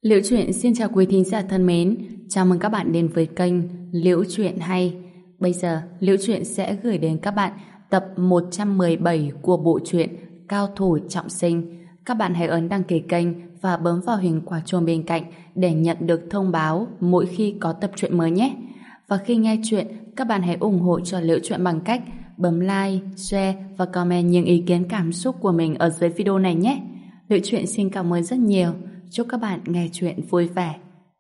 Liễu Chuyện xin chào quý thính giả thân mến, chào mừng các bạn đến với kênh Liễu Chuyện Hay. Bây giờ, Liễu Chuyện sẽ gửi đến các bạn tập 117 của bộ truyện Cao Thủ Trọng Sinh. Các bạn hãy ấn đăng ký kênh và bấm vào hình quả chuông bên cạnh để nhận được thông báo mỗi khi có tập truyện mới nhé. Và khi nghe chuyện, các bạn hãy ủng hộ cho Liễu Chuyện bằng cách bấm like, share và comment những ý kiến cảm xúc của mình ở dưới video này nhé. Liễu Chuyện xin cảm ơn rất nhiều. Chúc các bạn nghe chuyện vui vẻ.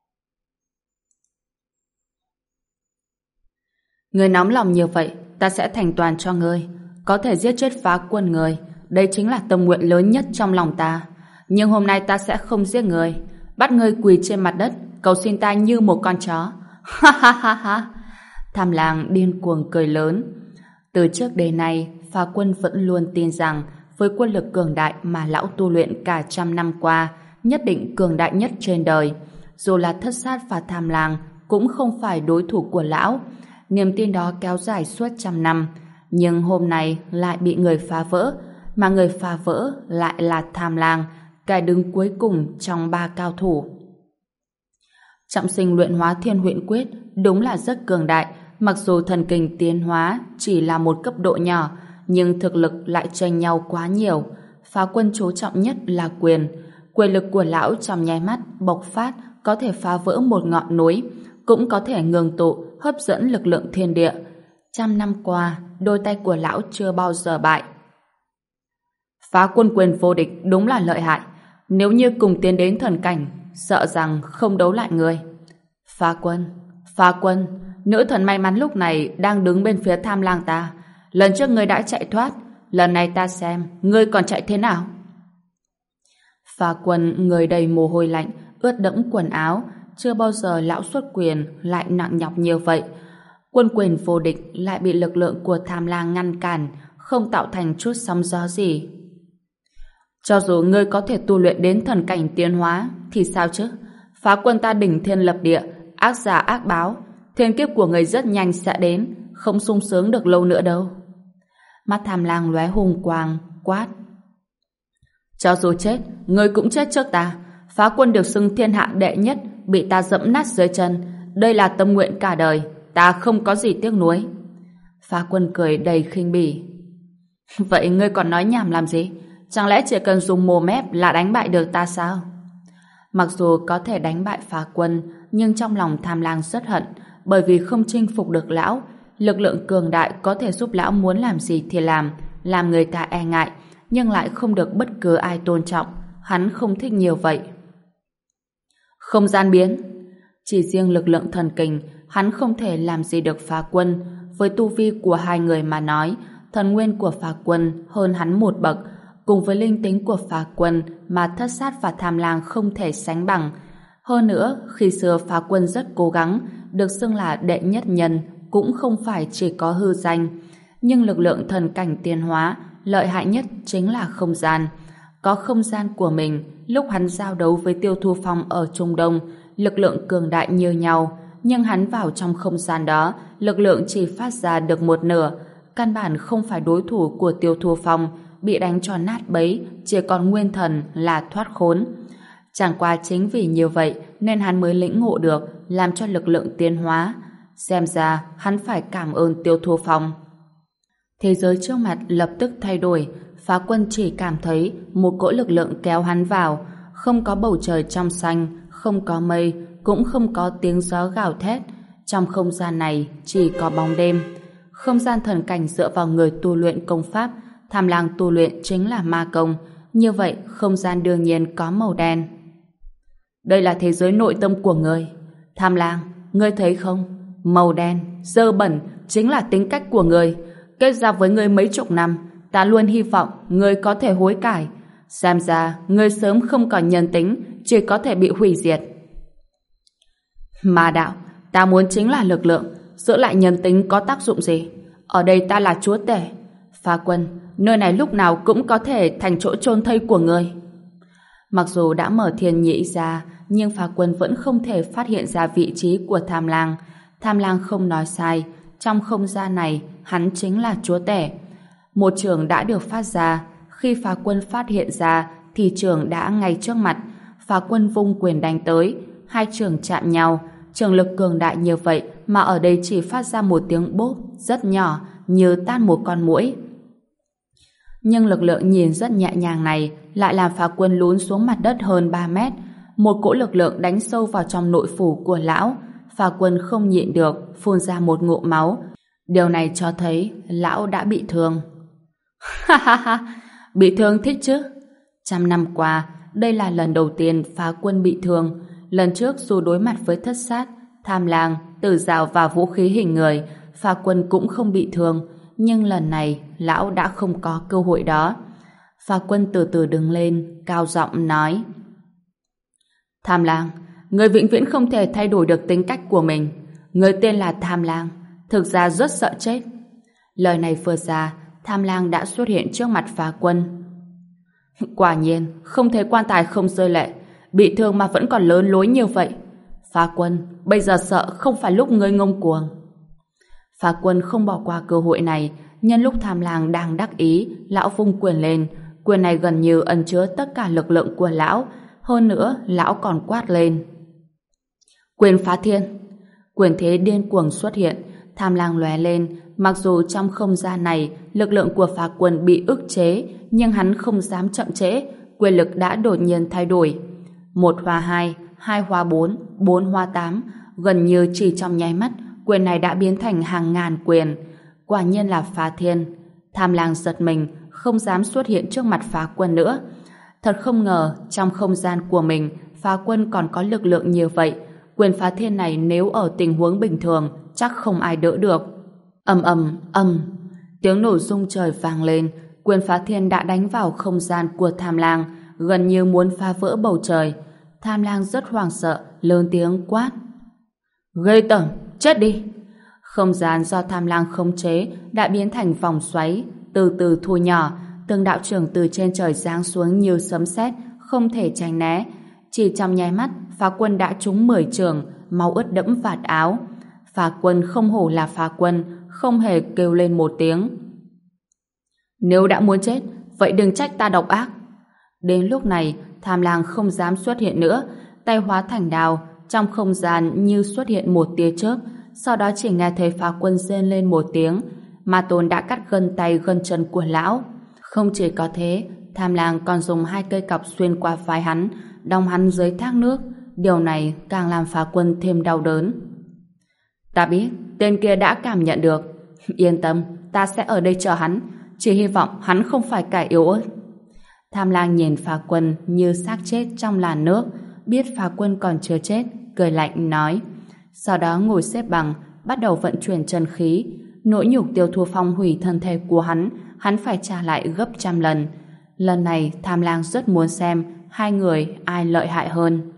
Người nóng lòng như vậy, ta sẽ thành toàn cho ngươi. Có thể giết chết Phá Quân người, đây chính là tâm nguyện lớn nhất trong lòng ta. Nhưng hôm nay ta sẽ không giết người, bắt ngươi quỳ trên mặt đất, cầu xin ta như một con chó. Ha ha ha ha. Tham Lang điên cuồng cười lớn. Từ trước đến nay, Phá Quân vẫn luôn tin rằng với quân lực cường đại mà lão tu luyện cả trăm năm qua, nhất định cường đại nhất trên đời. Dù là Thất Sát và Tham Lang cũng không phải đối thủ của lão. Niềm tin đó kéo dài suốt trăm năm, nhưng hôm nay lại bị người phá vỡ, mà người phá vỡ lại là Tham Lang, kẻ đứng cuối cùng trong ba cao thủ. Trọng Sinh luyện hóa Thiên Huyễn Quyết đúng là rất cường đại, mặc dù thần kinh tiến hóa chỉ là một cấp độ nhỏ, nhưng thực lực lại chênh nhau quá nhiều. Phá Quân chú trọng nhất là quyền lực của lão trong nháy mắt bộc phát, có thể phá vỡ một ngọn núi, cũng có thể ngưng tụ, hấp dẫn lực lượng thiên địa. Trăm năm qua, đôi tay của lão chưa bao giờ bại. Phá Quân quyền vô địch đúng là lợi hại. Nếu như cùng tiến đến thần cảnh, sợ rằng không đấu lại người. Phá Quân, nữ thần may mắn lúc này đang đứng bên phía Tham Lang ta. Lần trước ngươi đã chạy thoát, lần này ta xem ngươi còn chạy thế nào. Phá Quân người đầy mồ hôi lạnh, ướt đẫm quần áo, chưa bao giờ lão xuất quyền lại nặng nhọc như vậy. Quân quyền vô địch lại bị lực lượng của Tham Lang ngăn cản, không tạo thành chút sóng gió gì. Cho dù ngươi có thể tu luyện đến thần cảnh tiến hóa thì sao chứ? Phá Quân ta đỉnh thiên lập địa, ác giả ác báo, thiên kiếp của ngươi rất nhanh sẽ đến, không sung sướng được lâu nữa đâu. Mắt Tham Lang lóe hùng quang, quát: cho dù chết, ngươi cũng chết trước ta. Phá Quân được xưng thiên hạ đệ nhất, bị ta dẫm nát dưới chân, đây là tâm nguyện cả đời, ta không có gì tiếc nuối. Phá Quân cười đầy khinh bỉ. Vậy ngươi còn nói nhảm làm gì? Chẳng lẽ chỉ cần dùng mồm mép là đánh bại được ta sao? Mặc dù có thể đánh bại Phá Quân, nhưng trong lòng Tham Lang rất hận, bởi vì không chinh phục được lão. Lực lượng cường đại có thể giúp lão muốn làm gì thì làm người ta e ngại, nhưng lại không được bất cứ ai tôn trọng. Hắn không thích nhiều vậy. Không gian biến. Chỉ riêng lực lượng thần kinh, hắn không thể làm gì được Phá Quân. Với tu vi của hai người mà nói, thần nguyên của Phá Quân hơn hắn một bậc, cùng với linh tính của Phá Quân mà Thất Sát và Tham Lang không thể sánh bằng. Hơn nữa, khi xưa Phá Quân rất cố gắng, được xưng là đệ nhất nhân, cũng không phải chỉ có hư danh. Nhưng lực lượng thần cảnh tiến hóa, lợi hại nhất chính là không gian. Có không gian của mình, lúc hắn giao đấu với Tiêu Thu Phong ở Trung Đông, lực lượng cường đại như nhau, nhưng hắn vào trong không gian đó, lực lượng chỉ phát ra được một nửa, căn bản không phải đối thủ của Tiêu Thu Phong, bị đánh cho nát bấy, chỉ còn nguyên thần là thoát khốn. Chẳng qua chính vì như vậy nên hắn mới lĩnh ngộ được, làm cho lực lượng tiến hóa. Xem ra hắn phải cảm ơn Tiêu Thu Phong. Thế giới trước mặt lập tức thay đổi. Phá Quân chỉ cảm thấy một cỗ lực lượng kéo hắn vào, không có bầu trời trong xanh, không có mây, cũng không có tiếng gió gào thét. Trong không gian này chỉ có bóng đêm. Không gian thần cảnh dựa vào người tu luyện công pháp, Tham Lang tu luyện chính là ma công, như vậy không gian đương nhiên có màu đen. Đây là thế giới nội tâm của ngươi. Tham Lang, ngươi thấy không? Màu đen, dơ bẩn chính là tính cách của ngươi. Kết giao với ngươi mấy chục năm, ta luôn hy vọng ngươi có thể hối cải. Xem ra ngươi sớm không còn nhân tính, chỉ có thể bị hủy diệt. Ma đạo, ta muốn chính là lực lượng, giữ lại nhân tính có tác dụng gì? Ở đây ta là chúa tể. Phá Quân, nơi này lúc nào cũng có thể thành chỗ chôn thây của ngươi. Mặc dù đã mở thiên nhĩ ra, nhưng Phá Quân vẫn không thể phát hiện ra vị trí của Tham Lang. Tham Lang không nói sai, trong không gian này, hắn chính là chúa tể. Một trường đã được phát ra, khi Phá Quân phát hiện ra thì trường đã ngay trước mặt. Phá Quân vung quyền đánh tới, hai trường chạm nhau, trường lực cường đại như vậy mà ở đây chỉ phát ra một tiếng bốp rất nhỏ như tan một con muỗi. Nhưng lực lượng nhìn rất nhẹ nhàng này lại làm Phá Quân lún xuống mặt đất hơn 3 mét. Một cỗ lực lượng đánh sâu vào trong nội phủ của lão. Phá Quân không nhịn được, phun ra một ngụm máu. Điều này cho thấy lão đã bị thương. Ha ha ha, bị thương thích chứ. 100 năm qua, đây là lần đầu tiên Phá Quân bị thương. Lần trước dù đối mặt với Thất Sát, Tham Lang, Tử Dạo và vũ khí hình người, Phá Quân cũng không bị thương. Nhưng lần này, lão đã không có cơ hội đó. Phá Quân từ từ đứng lên, cao giọng nói: Tham Lang, người vĩnh viễn không thể thay đổi được tính cách của mình. Người tên là Tham Lang, thực ra rất sợ chết. Lời này vừa ra, Tham Lang đã xuất hiện trước mặt Phá Quân. Quả nhiên, không thấy quan tài không rơi lệ, bị thương mà vẫn còn lớn lối như vậy. Phá Quân, bây giờ sợ không phải lúc ngươi ngông cuồng. Phá Quân không bỏ qua cơ hội này, nhân lúc Tham Lang đang đắc ý, lão vung quyền lên, quyền này gần như ẩn chứa tất cả lực lượng của lão, hơn nữa lão còn quát lên: Quyền phá thiên! Quyền thế điên cuồng xuất hiện, Tham Lang lóe lên, mặc dù trong không gian này lực lượng của Phá Quân bị ức chế, nhưng hắn không dám chậm trễ, quyền lực đã đột nhiên thay đổi. 1 hóa 2, 2 hóa 4, 4 hóa 8, gần như chỉ trong nháy mắt, quyền này đã biến thành hàng ngàn quyền. Quả nhiên là phá thiên. Tham Lang giật mình, không dám xuất hiện trước mặt Phá Quân nữa. Thật không ngờ, trong không gian của mình, Phá Quân còn có lực lượng như vậy. Quyền phá thiên này nếu ở tình huống bình thường, chắc không ai đỡ được. Ầm ầm ầm, tiếng nổ rung trời vang lên. Quyền phá thiên đã đánh vào không gian của Tham Lang, gần như muốn phá vỡ bầu trời. Tham Lang rất hoảng sợ, lớn tiếng quát: Ghê tởm, chết đi! Không gian do Tham Lang khống chế đã biến thành vòng xoáy, từ từ thu nhỏ, từng đạo trưởng từ trên trời giáng xuống như sấm sét, không thể tránh né. Chỉ trong nháy mắt, Phá Quân đã trúng 10 trường, máu ướt đẫm vạt áo. Phá Quân không hổ là Phá Quân, không hề kêu lên một tiếng. Nếu đã muốn chết, vậy đừng trách ta độc ác. Đến lúc này, Tham Lang không dám xuất hiện nữa, tay hóa thành đao, trong không gian như xuất hiện một tia chớp, sau đó chỉ nghe thấy Phá Quân rên lên một tiếng, Ma Tôn đã cắt gân tay gân chân của lão. Không chỉ có thế, Tham Lang còn dùng 2 cây cọc xuyên qua vai hắn, đong hắn dưới thác nước. Điều này càng làm Phá Quân thêm đau đớn. Ta biết, tên kia đã cảm nhận được. Yên tâm, ta sẽ ở đây chờ hắn. Chỉ hy vọng hắn không phải kẻ yếu ớt. Tham Lang nhìn Phá Quân như xác chết trong làn nước, biết Phá Quân còn chưa chết, cười lạnh nói. Sau đó ngồi xếp bằng, bắt đầu vận chuyển chân khí. Nỗi nhục Tiêu Thu Phong hủy thân thể của hắn phải trả lại gấp 100 lần. Lần này Tham Lang rất muốn xem hai người ai lợi hại hơn.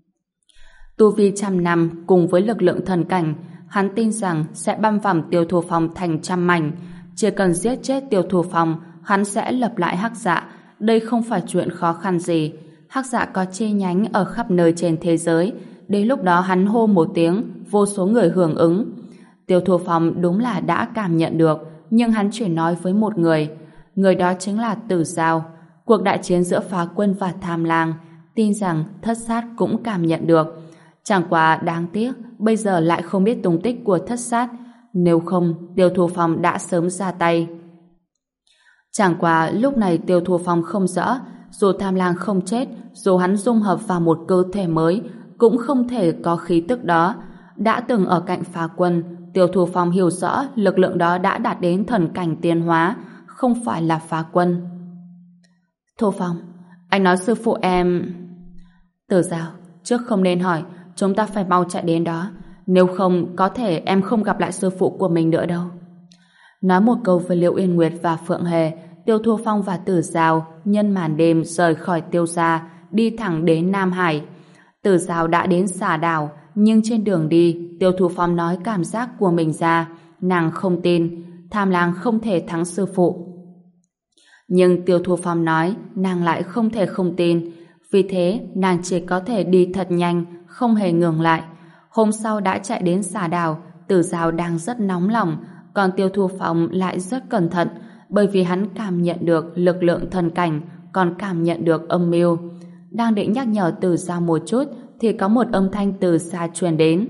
Tu vi 100 năm cùng với lực lượng thần cảnh, hắn tin rằng sẽ băm vằm Tiêu Thu Phong thành 100 mảnh. Chỉ cần giết chết Tiêu Thu Phong, hắn sẽ lập lại Hắc Dạ. Đây không phải chuyện khó khăn gì. Hắc Dạ có chi nhánh ở khắp nơi trên thế giới. Đến lúc đó hắn hô một tiếng, vô số người hưởng ứng. Tiêu Thu Phong đúng là đã cảm nhận được, nhưng hắn chỉ nói với một người. Người đó chính là Tử Dạo. Cuộc đại chiến giữa Phá Quân và Tham Lang, tin rằng Thất Sát cũng cảm nhận được. Chẳng qua đáng tiếc, bây giờ lại không biết tung tích của Thất Sát. Nếu không, Tiêu Thu Phong đã sớm ra tay. Chẳng qua lúc này Tiêu Thu Phong không rõ, dù Tham Lang không chết, dù hắn dung hợp vào một cơ thể mới, cũng không thể có khí tức đó. Đã từng ở cạnh Phá Quân, Tiêu Thu Phong hiểu rõ lực lượng đó đã đạt đến thần cảnh tiến hóa, không phải là Phá Quân. Thu Phong, anh nói sư phụ em... Tử Dạo, trước không nên hỏi, chúng ta phải mau chạy đến đó. Nếu không, có thể em không gặp lại sư phụ của mình nữa đâu. Nói một câu với Liễu Yên Nguyệt và Phượng Hề, Tiêu Thu Phong và Tử Dạo nhân màn đêm rời khỏi Tiêu gia, đi thẳng đến Nam Hải. Tử Dạo đã đến Xà Đảo, nhưng trên đường đi, Tiêu Thu Phong nói cảm giác của mình ra. Nàng không tin, Tham Lang không thể thắng sư phụ. Nhưng Tiêu Thu Phong nói, nàng lại không thể không tin. Vì thế, nàng chỉ có thể đi thật nhanh, không hề ngừng lại. Hôm sau đã chạy đến Xà Đảo, Tử Dạo đang rất nóng lòng, còn Tiêu Thu Phong lại rất cẩn thận, bởi vì hắn cảm nhận được lực lượng thần cảnh, còn cảm nhận được âm mưu. Đang định nhắc nhở Từ Giao một chút thì có một âm thanh từ xa truyền đến.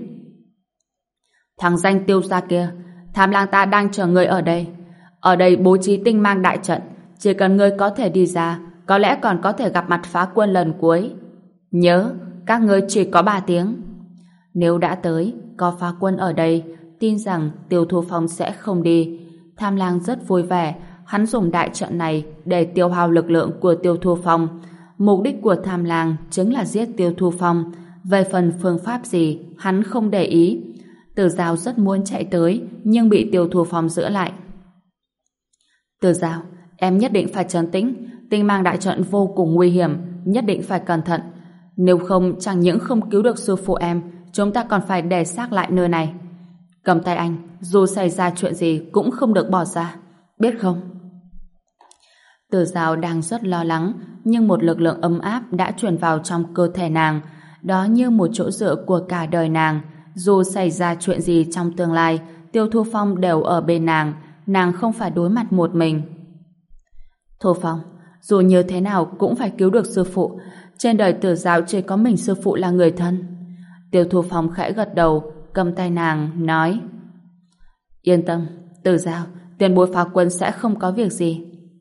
Thằng danh Tiêu gia kia, Tham Lang ta đang chờ người ở đây. Ở đây bố trí tinh mang đại trận, chỉ cần ngươi có thể đi ra, có lẽ còn có thể gặp mặt Phá Quân lần cuối. Nhớ, các ngươi chỉ có 3 tiếng. Nếu đã tới, có Phá Quân ở đây, tin rằng Tiêu Thu Phong sẽ không đi. Tham Lang rất vui vẻ, hắn dùng đại trận này để tiêu hao lực lượng của Tiêu Thu Phong. Mục đích của Tham Lang chính là giết Tiêu Thu Phong. Về phần phương pháp gì, hắn không để ý. Từ Giao rất muốn chạy tới, nhưng bị Tiêu Thu Phong giữ lại. Từ Giao, em nhất định phải trấn tĩnh, tinh mang đại trận vô cùng nguy hiểm, nhất định phải cẩn thận. Nếu không, chẳng những không cứu được sư phụ em, chúng ta còn phải đè xác lại nơi này. Cầm tay anh, dù xảy ra chuyện gì cũng không được bỏ ra, biết không? Từ Giao đang rất lo lắng, nhưng một lực lượng ấm áp đã truyền vào trong cơ thể nàng, đó như một chỗ dựa của cả đời nàng. Dù xảy ra chuyện gì trong tương lai, Tiêu Thu Phong đều ở bên nàng không phải đối mặt một mình. Thu Phong, dù như thế nào cũng phải cứu được sư phụ, trên đời Từ Giao chỉ có mình sư phụ là người thân. Tiêu Thu Phong khẽ gật đầu, cầm tay nàng, nói: Yên tâm, Từ Giao, tiền bối Phá Quân sẽ không có việc gì.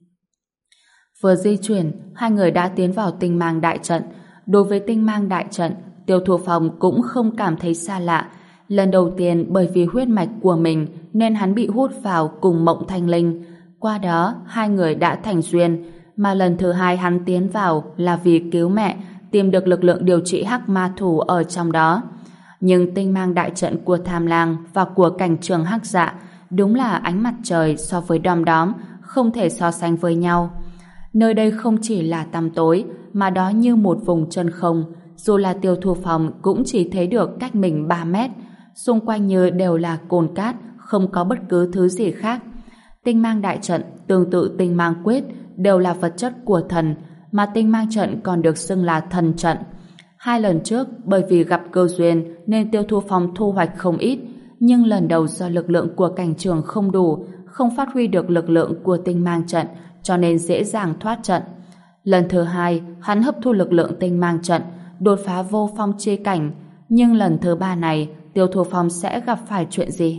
Vừa di chuyển, hai người đã tiến vào tinh mang đại trận. Đối với tinh mang đại trận, Tiêu Thu Phong cũng không cảm thấy xa lạ. Lần đầu tiên bởi vì huyết mạch của mình nên hắn bị hút vào cùng Mộng Thanh Linh. Qua đó, hai người đã thành duyên. Mà lần thứ hai hắn tiến vào là vì cứu mẹ, tìm được lực lượng điều trị hắc ma thủ ở trong đó. Nhưng tinh mang đại trận của Tham Lang và của cảnh trường hắc dạ đúng là ánh mặt trời so với đom đóm, không thể so sánh với nhau. Nơi đây không chỉ là tăm tối, mà đó như một vùng chân không. Dù là Tiêu Thu Phong cũng chỉ thấy được cách mình 3 mét. Xung quanh như đều là cồn cát, không có bất cứ thứ gì khác. Tinh mang đại trận, tương tự tinh mang quyết, đều là vật chất của thần, mà tinh mang trận còn được xưng là thần trận. 2 lần trước, bởi vì gặp cơ duyên nên Tiêu Thu Phong thu hoạch không ít, nhưng lần đầu do lực lượng của cảnh trường không đủ, không phát huy được lực lượng của tinh mang trận, cho nên dễ dàng thoát trận. Lần thứ hai, hắn hấp thu lực lượng tinh mang trận, đột phá vô phong chi cảnh, nhưng lần thứ 3 này, Tiêu Thu Phong sẽ gặp phải chuyện gì?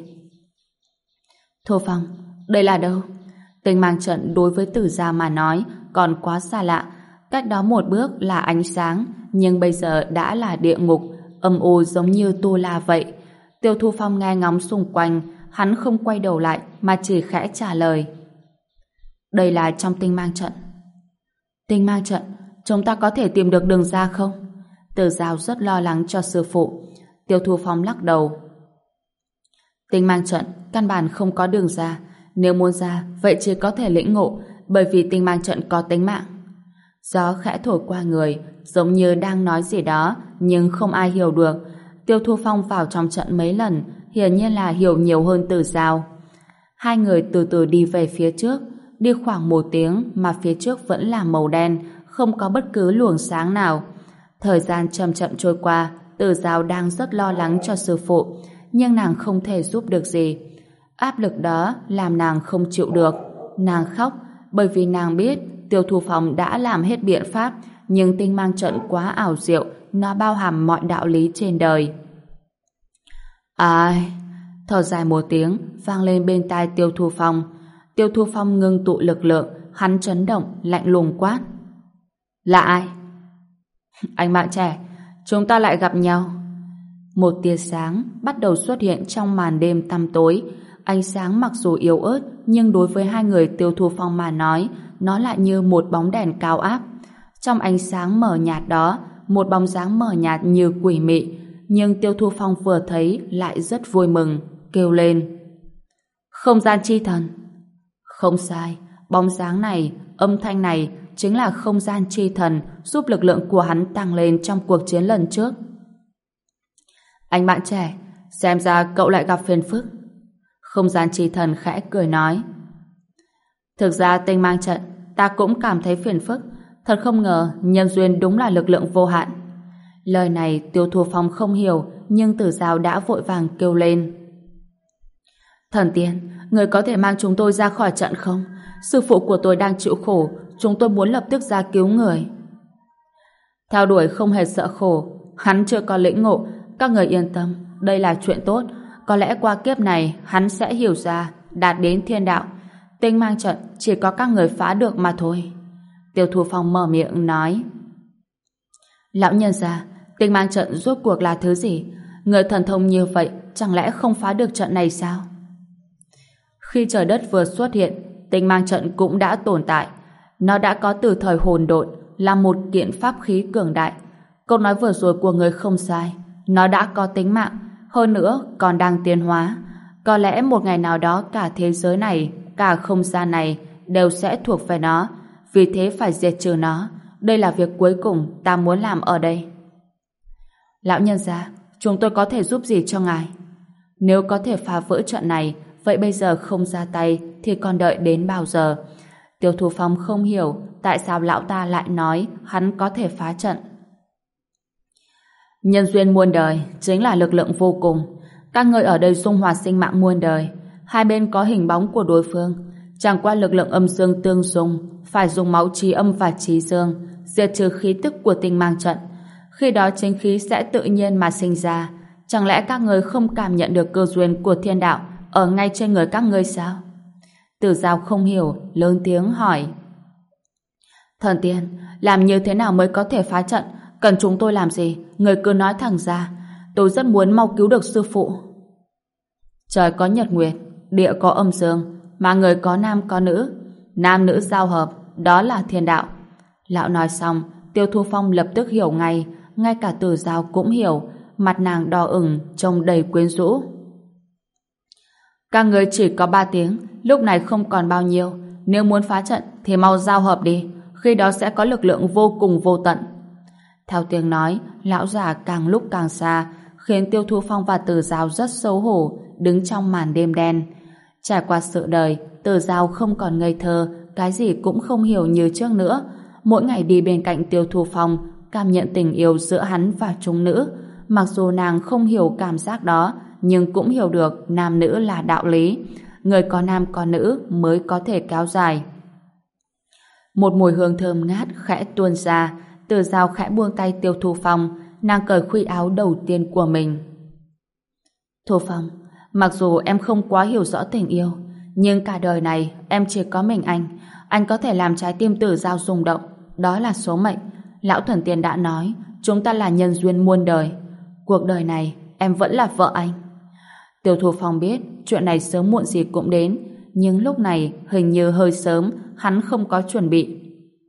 Thu Phong, đây là đâu? Tinh mang trận đối với Tử Gia mà nói còn quá xa lạ. Cách đó một bước là ánh sáng, nhưng bây giờ đã là địa ngục, âm u giống như tu la vậy. Tiêu Thu Phong nghe ngóng xung quanh, hắn không quay đầu lại mà chỉ khẽ trả lời: Đây là trong tinh mang trận. Tinh mang trận, chúng ta có thể tìm được đường ra không? Tử Giao rất lo lắng cho sư phụ. Tiêu Thu Phong lắc đầu: Tinh mang trận căn bản không có đường ra, nếu muốn ra vậy chỉ có thể lĩnh ngộ, bởi vì tinh mang trận có tính mạng. Gió khẽ thổi qua người, giống như đang nói gì đó, nhưng không ai hiểu được. Tiêu Thu Phong vào trong trận mấy lần, hiển nhiên là hiểu nhiều hơn Tử Giao. Hai người từ từ đi về phía trước, đi khoảng 1 tiếng mà phía trước vẫn là màu đen, không có bất cứ luồng sáng nào. Thời gian chậm chậm trôi qua, Tử Giao đang rất lo lắng cho sư phụ, nhưng nàng không thể giúp được gì. Áp lực đó làm nàng không chịu được. Nàng khóc, bởi vì nàng biết Tiêu Thu Phong đã làm hết biện pháp, nhưng tinh mang trận quá ảo diệu, nó bao hàm mọi đạo lý trên đời. Ai? Thở dài 1 tiếng vang lên bên tai Tiêu Thu Phong. Tiêu Thu Phong ngưng tụ lực lượng, hắn chấn động, lạnh lùng quát: Là ai? Anh bạn trẻ, chúng ta lại gặp nhau. Một tia sáng bắt đầu xuất hiện trong màn đêm tăm tối. Ánh sáng mặc dù yếu ớt, nhưng đối với hai người Tiêu Thu Phong mà nói, nó lại như một bóng đèn cao áp. Trong ánh sáng mờ nhạt đó, một bóng dáng mờ nhạt như quỷ mị, nhưng Tiêu Thu Phong vừa thấy lại rất vui mừng, kêu lên: Không gian chi thần. Không sai, bóng dáng này, âm thanh này chính là không gian chi thần giúp lực lượng của hắn tăng lên trong cuộc chiến lần trước. Anh bạn trẻ, xem ra cậu lại gặp phiền phức. Không gian chi thần khẽ cười nói: Thực ra tinh mang trận ta cũng cảm thấy phiền phức, thật không ngờ nhân duyên đúng là lực lượng vô hạn. Lời này Tiêu Thu Phong không hiểu, nhưng Tử Giao đã vội vàng kêu lên: Thần tiên, người có thể mang chúng tôi ra khỏi trận không? Sư phụ của tôi đang chịu khổ, chúng tôi muốn lập tức ra cứu người. Theo đuổi không hề sợ khổ, hắn chưa có lĩnh ngộ. Các người yên tâm, đây là chuyện tốt. Có lẽ qua kiếp này hắn sẽ hiểu ra, đạt đến thiên đạo. Tinh mang trận chỉ có các người phá được mà thôi. Tiêu Thu Phong mở miệng nói. Lão nhân gia, tinh mang trận rốt cuộc là thứ gì? Người thần thông như vậy chẳng lẽ không phá được trận này sao? Khi trời đất vừa xuất hiện, tinh mang trận cũng đã tồn tại. Nó đã có từ thời hồn độn, là một kiện pháp khí cường đại. Câu nói vừa rồi của người không sai. Nó đã có tính mạng, hơn nữa còn đang tiến hóa. Có lẽ một ngày nào đó cả thế giới này, cả không gian này đều sẽ thuộc về nó. Vì thế phải diệt trừ nó. Đây là việc cuối cùng ta muốn làm ở đây. Lão nhân gia, chúng tôi có thể giúp gì cho ngài? Nếu có thể phá vỡ trận này, vậy bây giờ không ra tay thì còn đợi đến bao giờ? Tiêu Thu Phong không hiểu tại sao lão ta lại nói hắn có thể phá trận. Nhân duyên muôn đời chính là lực lượng vô cùng. Các người ở đây dung hòa sinh mạng muôn đời. Hai bên có hình bóng của đối phương. Chẳng qua lực lượng âm dương tương dung, phải dùng máu trí âm và trí dương diệt trừ khí tức của tinh mang trận. Khi đó chính khí sẽ tự nhiên mà sinh ra. Chẳng lẽ các người không cảm nhận được cơ duyên của thiên đạo ở ngay trên người các ngươi sao? Tử Giao không hiểu, lớn tiếng hỏi. Thần tiên, làm như thế nào mới có thể phá trận? Cần chúng tôi làm gì? Người cứ nói thẳng ra. Tôi rất muốn mau cứu được sư phụ. Trời có nhật nguyệt, địa có âm dương, mà người có nam có nữ. Nam nữ giao hợp, đó là thiên đạo. Lão nói xong, Tiêu Thu Phong lập tức hiểu ngay cả Tử Giao cũng hiểu, mặt nàng đỏ ửng, trông đầy quyến rũ. Các người chỉ có 3 tiếng, lúc này không còn bao nhiêu. Nếu muốn phá trận thì mau giao hợp đi, khi đó sẽ có lực lượng vô cùng vô tận. Theo tiếng nói, lão già càng lúc càng xa, khiến Tiêu Thu Phong và Tử Giao rất xấu hổ, đứng trong màn đêm đen. Trải qua sự đời, Tử Giao không còn ngây thơ, cái gì cũng không hiểu như trước nữa. Mỗi ngày đi bên cạnh Tiêu Thu Phong, cảm nhận tình yêu giữa hắn và chúng nữ. Mặc dù nàng không hiểu cảm giác đó, nhưng cũng hiểu được nam nữ là đạo lý. Người có nam có nữ mới có thể kéo dài. Một mùi hương thơm ngát khẽ tuôn ra, Tử Giao khẽ buông tay Tiêu Thu Phong, nàng cởi khuy áo đầu tiên của mình. Thu Phong, mặc dù em không quá hiểu rõ tình yêu, nhưng cả đời này em chỉ có mình anh có thể làm trái tim Tử Giao rung động, đó là số mệnh. Lão thần tiên đã nói, chúng ta là nhân duyên muôn đời. Cuộc đời này em vẫn là vợ anh. Tiêu Thu Phong biết chuyện này sớm muộn gì cũng đến, nhưng lúc này hình như hơi sớm, hắn không có chuẩn bị.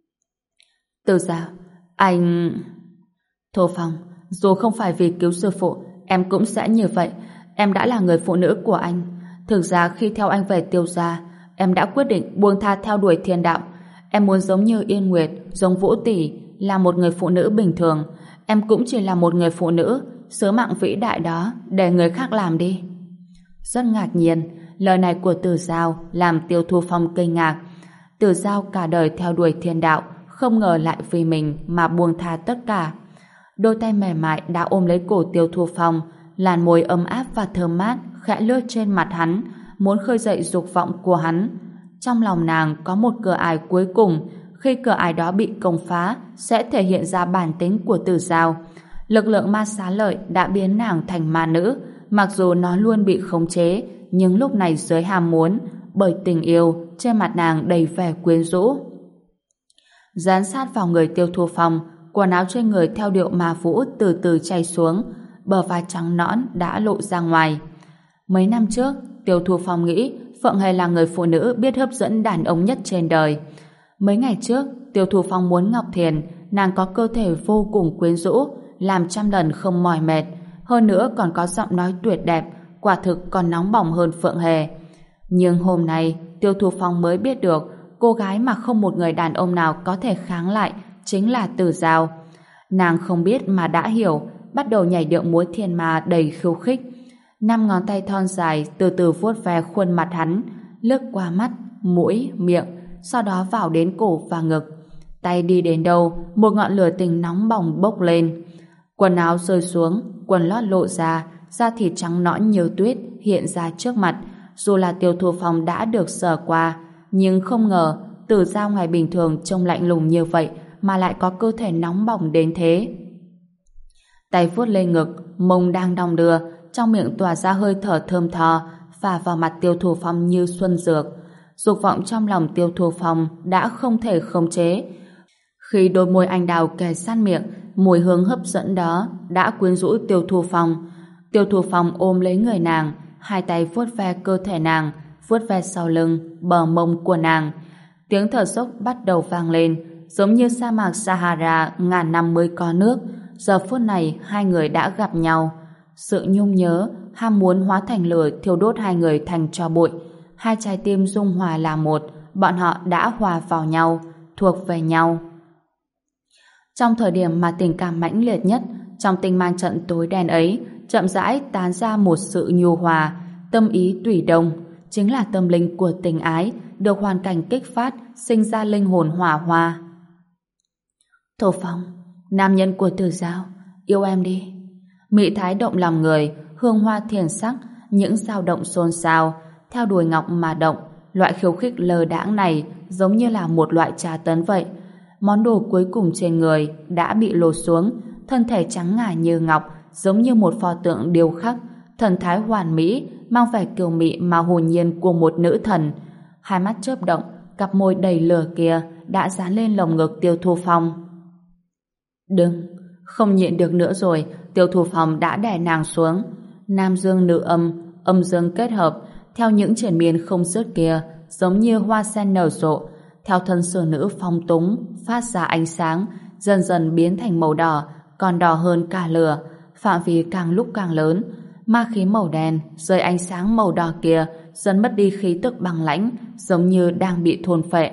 Tử Giao, anh... Thu Phong, dù không phải vì cứu sư phụ, em cũng sẽ như vậy. Em đã là người phụ nữ của anh. Thực ra khi theo anh về Tiêu gia, em đã quyết định buông tha theo đuổi thiên đạo. Em muốn giống như Yên Nguyệt, giống Vũ Tỷ, là một người phụ nữ bình thường. Em cũng chỉ là một người phụ nữ, sứ mạng vĩ đại đó để người khác làm đi. Rất ngạc nhiên, lời này của Tử Giao làm Tiêu Thu Phong kinh ngạc. Tử Giao cả đời theo đuổi thiên đạo, không ngờ lại vì mình mà buông tha tất cả. Đôi tay mềm mại đã ôm lấy cổ Tiêu Thu Phong, làn môi ấm áp và thơm mát khẽ lướt trên mặt hắn, muốn khơi dậy dục vọng của hắn. Trong lòng nàng có một cửa ải cuối cùng, khi cửa ải đó bị công phá sẽ thể hiện ra bản tính của Tử Giao. Lực lượng ma xá lợi đã biến nàng thành ma nữ, mặc dù nó luôn bị khống chế, nhưng lúc này dưới ham muốn, bởi tình yêu, trên mặt nàng đầy vẻ quyến rũ. Dán sát vào người Tiêu Thu Phong, quần áo trên người theo điệu ma vũ từ từ chảy xuống, bờ vai trắng nõn đã lộ ra ngoài. Mấy năm trước, Tiêu Thu Phong nghĩ Phượng Hề là người phụ nữ biết hấp dẫn đàn ông nhất trên đời. Mấy ngày trước, Tiêu Thu Phong muốn Ngọc Thiền, nàng có cơ thể vô cùng quyến rũ, làm trăm lần không mỏi mệt, hơn nữa còn có giọng nói tuyệt đẹp, quả thực còn nóng bỏng hơn Phượng Hề. Nhưng hôm nay, Tiêu Thu Phong mới biết được cô gái mà không một người đàn ông nào có thể kháng lại chính là Tử Giao. Nàng không biết mà đã hiểu, bắt đầu nhảy điệu múa thiên ma đầy khiêu khích. 5 ngón tay thon dài từ từ vuốt ve khuôn mặt hắn, lướt qua mắt, mũi, miệng, sau đó vào đến cổ và ngực. Tay đi đến đâu, một ngọn lửa tình nóng bỏng bốc lên. Quần áo rơi xuống, quần lót lộ ra, da thịt trắng nõn như tuyết hiện ra trước mặt. Dù là Tiêu Thu Phong đã được sờ qua, nhưng không ngờ Tử Giao ngày bình thường trông lạnh lùng như vậy, mà lại có cơ thể nóng bỏng đến thế. Tay vuốt lên ngực, mông đang đong đưa, trong miệng tỏa ra hơi thở thơm tho, phả vào mặt Tiêu Thu Phong như xuân dược. Dục vọng trong lòng Tiêu Thu Phong đã không thể khống chế. Khi đôi môi anh đào kề sát miệng, mùi hương hấp dẫn đó đã quyến rũ Tiêu Thu Phong. Tiêu Thu Phong ôm lấy người nàng, hai tay vuốt ve cơ thể nàng, vuốt ve sau lưng, bờ mông của nàng. Tiếng thở dốc bắt đầu vang lên, giống như sa mạc Sahara ngàn năm mới có nước. Giờ phút này hai người đã gặp nhau. Sự nhung nhớ, ham muốn hóa thành lửa thiêu đốt hai người thành tro bụi. Hai trái tim dung hòa là một, bọn họ đã hòa vào nhau, thuộc về nhau. Trong thời điểm mà tình cảm mãnh liệt nhất, trong tinh mang trận tối đen ấy, chậm rãi tán ra một sự nhu hòa, tâm ý tùy đồng, chính là tâm linh của tình ái, được hoàn cảnh kích phát, sinh ra linh hồn hỏa hoa. Thổ Phong, nam nhân của Tử Giao, yêu em đi. Mỹ thái động lòng người, hương hoa thiền sắc, những dao động xôn xao, theo đuổi ngọc mà động. Loại khiêu khích lơ đãng này giống như là một loại trà tấn vậy. Món đồ cuối cùng trên người đã bị lột xuống, thân thể trắng ngà như ngọc, giống như một pho tượng điêu khắc, thần thái hoàn mỹ, mang vẻ kiều mị mà hồn nhiên của một nữ thần. Hai mắt chớp động, cặp môi đầy lửa kia đã dán lên lồng ngực Tiêu Thu Phong. Đừng, không nhịn được nữa rồi, Tiêu Thu Phong đã đè nàng xuống. Nam dương nữ âm, âm dương kết hợp, theo những triển miên không dứt kia, giống như hoa sen nở rộ, theo thân xử nữ phong túng, phát ra ánh sáng, dần dần biến thành màu đỏ, còn đỏ hơn cả lửa, phạm vi càng lúc càng lớn. Ma khí màu đen, dưới ánh sáng màu đỏ kia, dần mất đi khí tức băng lãnh, giống như đang bị thôn phệ.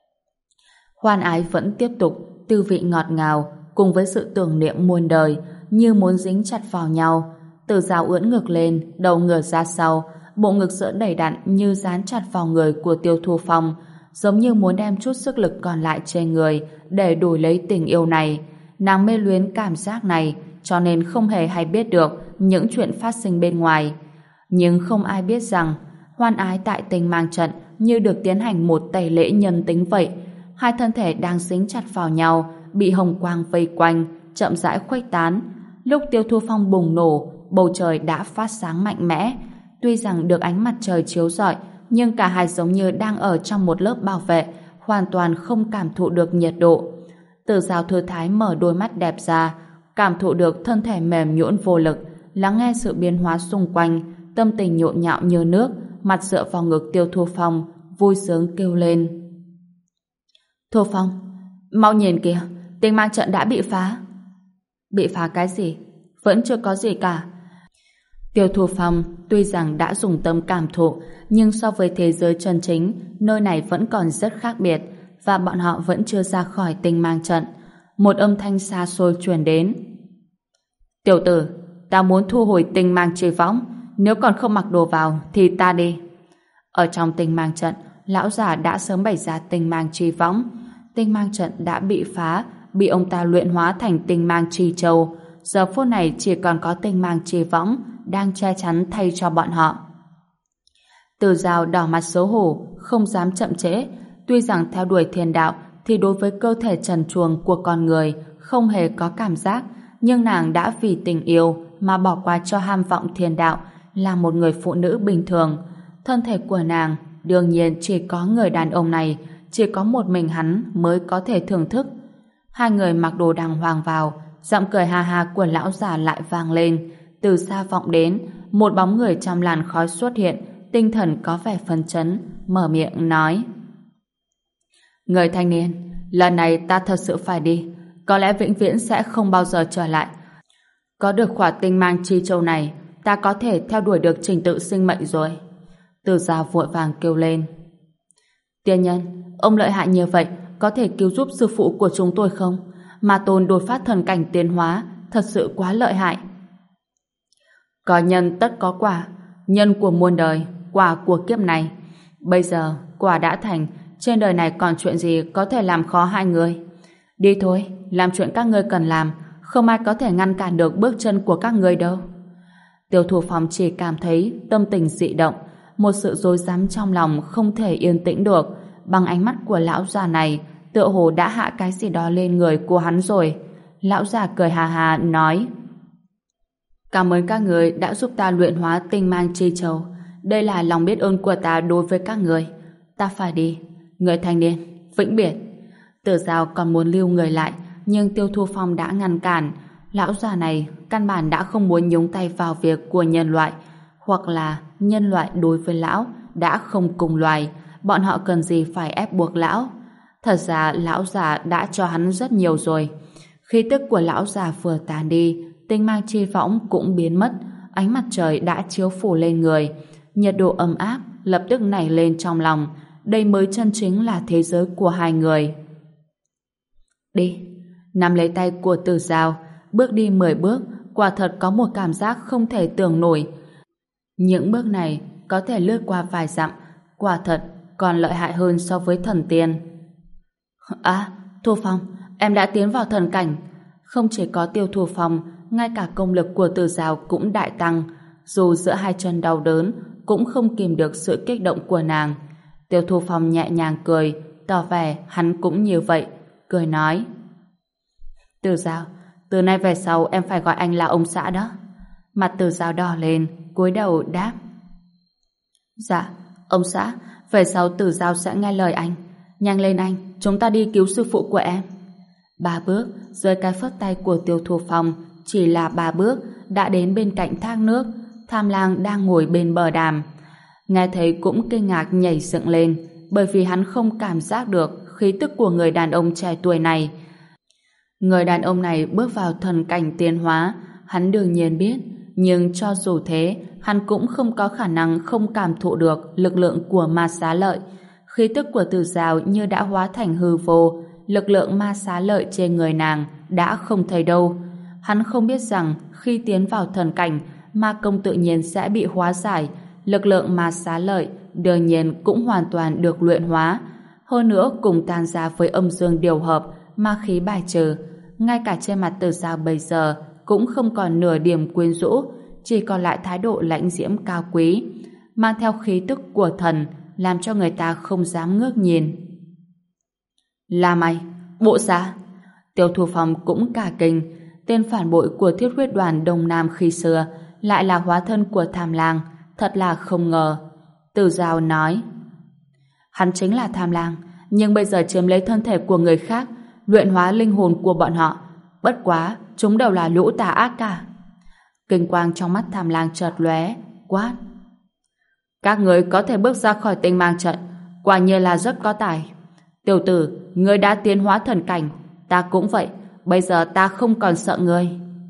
Hoan ái vẫn tiếp tục, tư vị ngọt ngào, cùng với sự tưởng niệm muôn đời, như muốn dính chặt vào nhau. Tử Giao ưỡn ngực lên, đầu ngửa ra sau, bộ ngực sữa đầy đặn như dán chặt vào người của Tiêu Thu Phong, giống như muốn đem chút sức lực còn lại trên người để đổi lấy tình yêu này. Nàng mê luyến cảm giác này, cho nên không hề hay biết được những chuyện phát sinh bên ngoài. Nhưng không ai biết rằng hoan ái tại tình mang trận như được tiến hành một tẩy lễ nhân tính vậy. Hai thân thể đang dính chặt vào nhau, bị hồng quang vây quanh, chậm rãi khuếch tán. Lúc Tiêu Thu Phong bùng nổ, bầu trời đã phát sáng mạnh mẽ. Tuy rằng được ánh mặt trời chiếu rọi, nhưng cả hai giống như đang ở trong một lớp bảo vệ, hoàn toàn không cảm thụ được nhiệt độ. Tử Giao thư thái mở đôi mắt đẹp ra, cảm thụ được thân thể mềm nhũn vô lực, lắng nghe sự biến hóa xung quanh, tâm tình nhộn nhạo như nước, mặt dựa vào ngực Tiêu Thu Phong, vui sướng kêu lên. Thu Phong, mau nhìn kìa, tinh mang trận đã bị phá. Bị phá cái gì? Vẫn chưa có gì cả. Tiêu Thu Phong tuy rằng đã dùng tâm cảm thụ, nhưng so với thế giới chân chính, nơi này vẫn còn rất khác biệt, và bọn họ vẫn chưa ra khỏi tinh mang trận. Một âm thanh xa xôi truyền đến. Tiểu tử, ta muốn thu hồi tinh mang chi võng, nếu còn không mặc đồ vào thì ta đi. Ở trong tinh mang trận, lão già đã sớm bày ra tinh mang chi võng. Tinh mang trận đã bị phá, bị ông ta luyện hóa thành tinh mang chi châu. Giờ phút này chỉ còn có tinh mang chi võng đang che chắn thay cho bọn họ. Tử Giao đỏ mặt xấu hổ, không dám chậm trễ. Tuy rằng theo đuổi thiên đạo thì đối với cơ thể trần truồng của con người không hề có cảm giác, nhưng nàng đã vì tình yêu mà bỏ qua cho ham vọng thiên đạo, là một người phụ nữ bình thường. Thân thể của nàng đương nhiên chỉ có người đàn ông này, chỉ có một mình hắn mới có thể thưởng thức. Hai người mặc đồ đàng hoàng vào, giọng cười ha ha của lão già lại vang lên. Từ xa vọng đến, một bóng người trong làn khói xuất hiện, tinh thần có vẻ phấn chấn, mở miệng nói: Người thanh niên, lần này ta thật sự phải đi, có lẽ vĩnh viễn sẽ không bao giờ trở lại. Có được khỏa tinh mang chi châu này, ta có thể theo đuổi được trình tự sinh mệnh rồi. Từ Giao vội vàng kêu lên: Tiên nhân, ông lợi hại như vậy, có thể cứu giúp sư phụ của chúng tôi không? Ma tôn đột phát thần cảnh tiến hóa, thật sự quá lợi hại. Có nhân tất có quả, nhân của muôn đời, quả của kiếp này. Bây giờ quả đã thành, trên đời này còn chuyện gì có thể làm khó hai người? Đi thôi, làm chuyện các ngươi cần làm, không ai có thể ngăn cản được bước chân của các ngươi đâu. Tiêu Thu Phong chỉ cảm thấy tâm tình dị động, một sự rối rắm trong lòng không thể yên tĩnh được. Bằng ánh mắt của lão già này, tựa hồ đã hạ cái gì đó lên người của hắn rồi. Lão già cười hà hà nói: Cảm ơn các người đã giúp ta luyện hóa tinh mang chi châu. Đây là lòng biết ơn của ta đối với các người. Ta phải đi. Người thanh niên, vĩnh biệt. Tử Giao còn muốn lưu người lại, nhưng Tiêu Thu Phong đã ngăn cản. Lão già này căn bản đã không muốn nhúng tay vào việc của nhân loại, hoặc là nhân loại đối với lão đã không cùng loài, bọn họ cần gì phải ép buộc lão. Thật ra lão già đã cho hắn rất nhiều rồi. Khí tức của lão già vừa tàn đi, tinh mang chi võng cũng biến mất, ánh mặt trời đã chiếu phủ lên người, nhiệt độ ấm áp lập tức nảy lên trong lòng. Đây mới chân chính là thế giới của hai người. Đi. Nắm lấy tay của Tử Giao, bước đi 10 bước, quả thật có một cảm giác không thể tưởng nổi. Những bước này có thể lướt qua vài dặm, quả thật còn lợi hại hơn so với thần tiên. À, Thu Phong, em đã tiến vào thần cảnh. Không chỉ có Tiêu Thu Phong, ngay cả công lực của Tử Giao cũng đại tăng. Dù giữa hai chân đau đớn, cũng không kìm được sự kích động của nàng. Tiêu Thu Phong nhẹ nhàng cười, tỏ vẻ hắn cũng như vậy, cười nói: Tử Giao, từ nay về sau em phải gọi anh là ông xã đó. Mặt Tử Giao đỏ lên, cúi đầu đáp: Dạ, ông xã, về sau Tử Giao sẽ nghe lời anh. Nhanh lên anh, chúng ta đi cứu sư phụ của em. 3 bước, dưới cái phất tay của Tiêu Thu Phong, chỉ là 3 bước, đã đến bên cạnh thác nước. Tham Lang đang ngồi bên bờ đàm. Nghe thấy cũng kinh ngạc nhảy dựng lên, bởi vì hắn không cảm giác được khí tức của người đàn ông trẻ tuổi này. Người đàn ông này bước vào thần cảnh tiến hóa, hắn đương nhiên biết, nhưng cho dù thế, hắn cũng không có khả năng không cảm thụ được lực lượng của ma xá lợi. Khí tức của Tử Giao như đã hóa thành hư vô, lực lượng ma xá lợi trên người nàng đã không thấy đâu. Hắn không biết rằng khi tiến vào thần cảnh, ma công tự nhiên sẽ bị hóa giải, lực lượng ma xá lợi đương nhiên cũng hoàn toàn được luyện hóa. Hơn nữa cùng tan ra với âm dương điều hợp, ma khí bài trừ. Ngay cả trên mặt Tử Giao bây giờ cũng không còn nửa điểm quyến rũ, chỉ còn lại thái độ lãnh diễm cao quý, mang theo khí tức của thần, làm cho người ta không dám ngước nhìn. Là mày, bộ giá. Tiêu Thu Phong cũng cả kinh, tên phản bội của Thiết Huyết Đoàn Đông Nam khi xưa lại là hóa thân của Tham Lang, thật là không ngờ. Tử Giao nói: Hắn chính là Tham Lang, nhưng bây giờ chiếm lấy thân thể của người khác, luyện hóa linh hồn của bọn họ. Bất quá, chúng đều là lũ tà ác cả. Kinh quang trong mắt Tham Lang chợt lóe, quát: Các người có thể bước ra khỏi tinh mang trận, quả nhiên là rất có tài. Tiểu tử, ngươi đã tiến hóa thần cảnh, ta cũng vậy, bây giờ ta không còn sợ ngươi.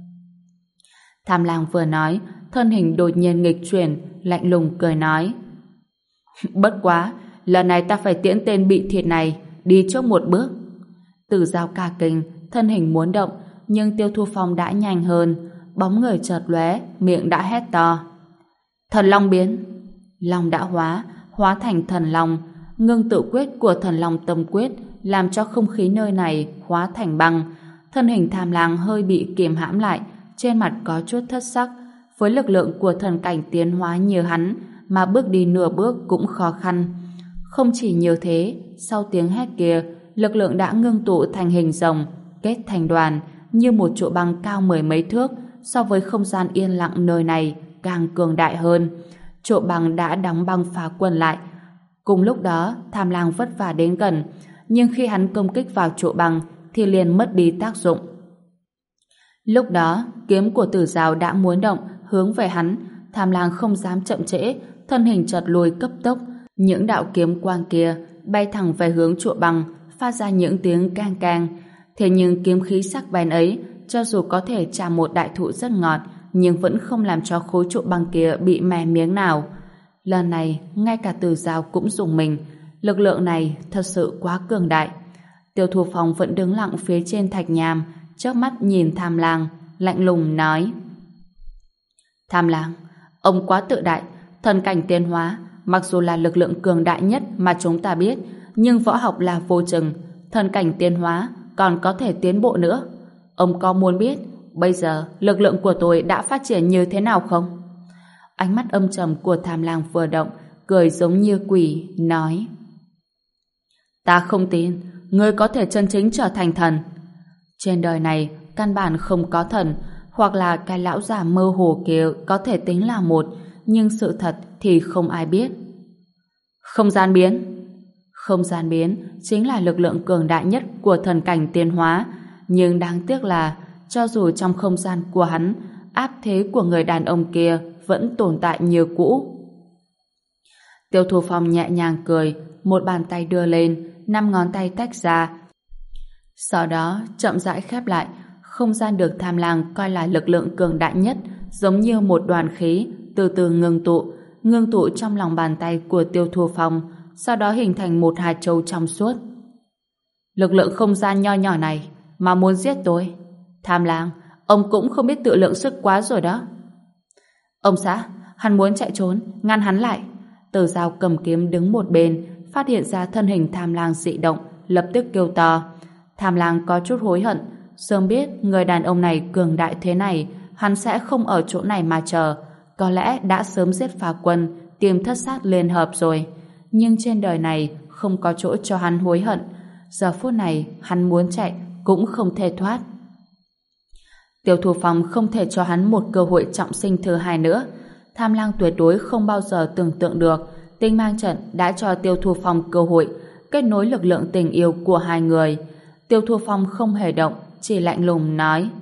Tham Lang vừa nói, thân hình đột nhiên nghịch chuyển, lạnh lùng cười nói: Bất quá, lần này ta phải tiễn tên bị thiệt này đi trước một bước. Tử Giao cả kinh, thân hình muốn động, nhưng Tiêu Thu Phong đã nhanh hơn, bóng người chợt lóe, miệng đã hét to: Thần Long biến! Long đã hóa thành thần long. Ngưng tự quyết của thần long tâm quyết làm cho không khí nơi này hóa thành băng. Thân hình Tham Lang hơi bị kiềm hãm lại, trên mặt có chút thất sắc. Với lực lượng của thần cảnh tiến hóa như hắn, mà bước đi nửa bước cũng khó khăn. Không chỉ như thế, sau tiếng hét kia, lực lượng đã ngưng tụ thành hình rồng, kết thành đoàn, như một trụ băng cao 10 mấy thước, so với không gian yên lặng nơi này càng cường đại hơn. Trụ băng đã đóng băng phá quân lại. Cùng lúc đó, Tham Lang vất vả đến gần, nhưng khi hắn công kích vào trụ băng thì liền mất đi tác dụng. Lúc đó, kiếm của Tử Giao đã muốn động, hướng về hắn. Tham Lang không dám chậm trễ, thân hình chợt lùi cấp tốc. Những đạo kiếm quang kia bay thẳng về hướng trụ băng, phát ra những tiếng keng keng. Thế nhưng kiếm khí sắc bén ấy, cho dù có thể chạm một đại thụ rất ngọt, nhưng vẫn không làm cho khối trụ băng kia bị mè miếng nào. Lần này, ngay cả Tử Giao cũng rùng mình. Lực lượng này thật sự quá cường đại. Tiêu Thu Phong vẫn đứng lặng phía trên thạch nham, chớp mắt nhìn Tham Lang, lạnh lùng nói: Tham Lang, ông quá tự đại. Thần cảnh tiến hóa, mặc dù là lực lượng cường đại nhất mà chúng ta biết, nhưng võ học là vô chừng. Thần cảnh tiến hóa còn có thể tiến bộ nữa. Ông có muốn biết bây giờ lực lượng của tôi đã phát triển như thế nào không? Ánh mắt âm trầm của Tham Lang vừa động, cười giống như quỷ, nói: Ta không tin, ngươi có thể chân chính trở thành thần. Trên đời này, căn bản không có thần, hoặc là cái lão già mơ hồ kia có thể tính là một, nhưng sự thật thì không ai biết. Không gian biến. Không gian biến chính là lực lượng cường đại nhất của thần cảnh tiến hóa, nhưng đáng tiếc là cho dù trong không gian của hắn, áp thế của người đàn ông kia vẫn tồn tại như cũ. Tiêu Thu Phong nhẹ nhàng cười, một bàn tay đưa lên, 5 ngón tay tách ra. Sau đó chậm rãi khép lại, không gian được Tham Lang coi là lực lượng cường đại nhất, giống như một đoàn khí, từ từ ngưng tụ trong lòng bàn tay của Tiêu Thu Phong, sau đó hình thành một hạt châu trong suốt. Lực lượng không gian nho nhỏ này mà muốn giết tôi, Tham Lang, ông cũng không biết tự lượng sức quá rồi đó. Ông xã, hắn muốn chạy trốn, ngăn hắn lại. Tử Dao cầm kiếm đứng một bên, phát hiện ra thân hình Tham Lang dị động, lập tức kêu to. Tham Lang có chút hối hận, sớm biết người đàn ông này cường đại thế này, hắn sẽ không ở chỗ này mà chờ, có lẽ đã sớm giết Phá Quân, tìm Thất Sát liên hợp rồi. Nhưng trên đời này không có chỗ cho hắn hối hận. Giờ phút này hắn muốn chạy cũng không thể thoát. Tiêu Thu Phong không thể cho hắn một cơ hội trọng sinh thứ hai nữa. Tham Lang tuyệt đối không bao giờ tưởng tượng được Tinh Mang Trận đã cho Tiêu Thu Phong cơ hội kết nối lực lượng tình yêu của hai người. Tiêu Thu Phong không hề động, chỉ lạnh lùng nói: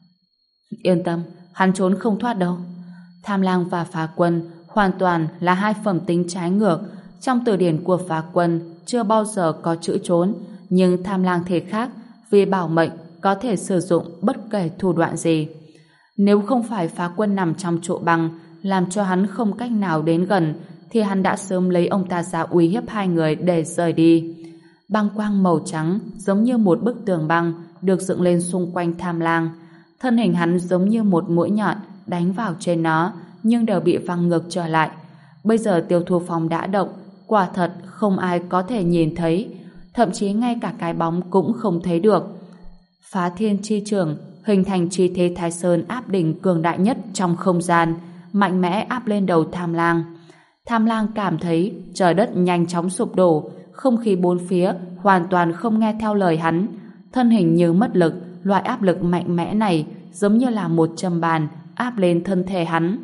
Yên tâm, hắn trốn không thoát đâu. Tham Lang và Phá Quân hoàn toàn là hai phẩm tính trái ngược. Trong từ điển của Phá Quân chưa bao giờ có chữ trốn, nhưng Tham Lang thì khác, vì bảo mệnh có thể sử dụng bất kể thủ đoạn gì. Nếu không phải Phá Quân nằm trong trụ băng làm cho hắn không cách nào đến gần, thì hắn đã sớm lấy ông ta ra uy hiếp hai người để rời đi. Băng quang màu trắng giống như một bức tường băng được dựng lên xung quanh Tham Lang. Thân hình hắn giống như một mũi nhọn đánh vào trên nó, nhưng đều bị văng ngược trở lại. Bây giờ Tiêu Thu Phong đã động, quả thật không ai có thể nhìn thấy, thậm chí ngay cả cái bóng cũng không thấy được. Phá Thiên Chi Trường hình thành chi thế Thái Sơn áp đỉnh cường đại nhất trong không gian, mạnh mẽ áp lên đầu Tham Lang. Tham Lang cảm thấy trời đất nhanh chóng sụp đổ, không khí bốn phía hoàn toàn không nghe theo lời hắn, thân hình như mất lực. Loại áp lực mạnh mẽ này giống như là một châm bàn áp lên thân thể hắn.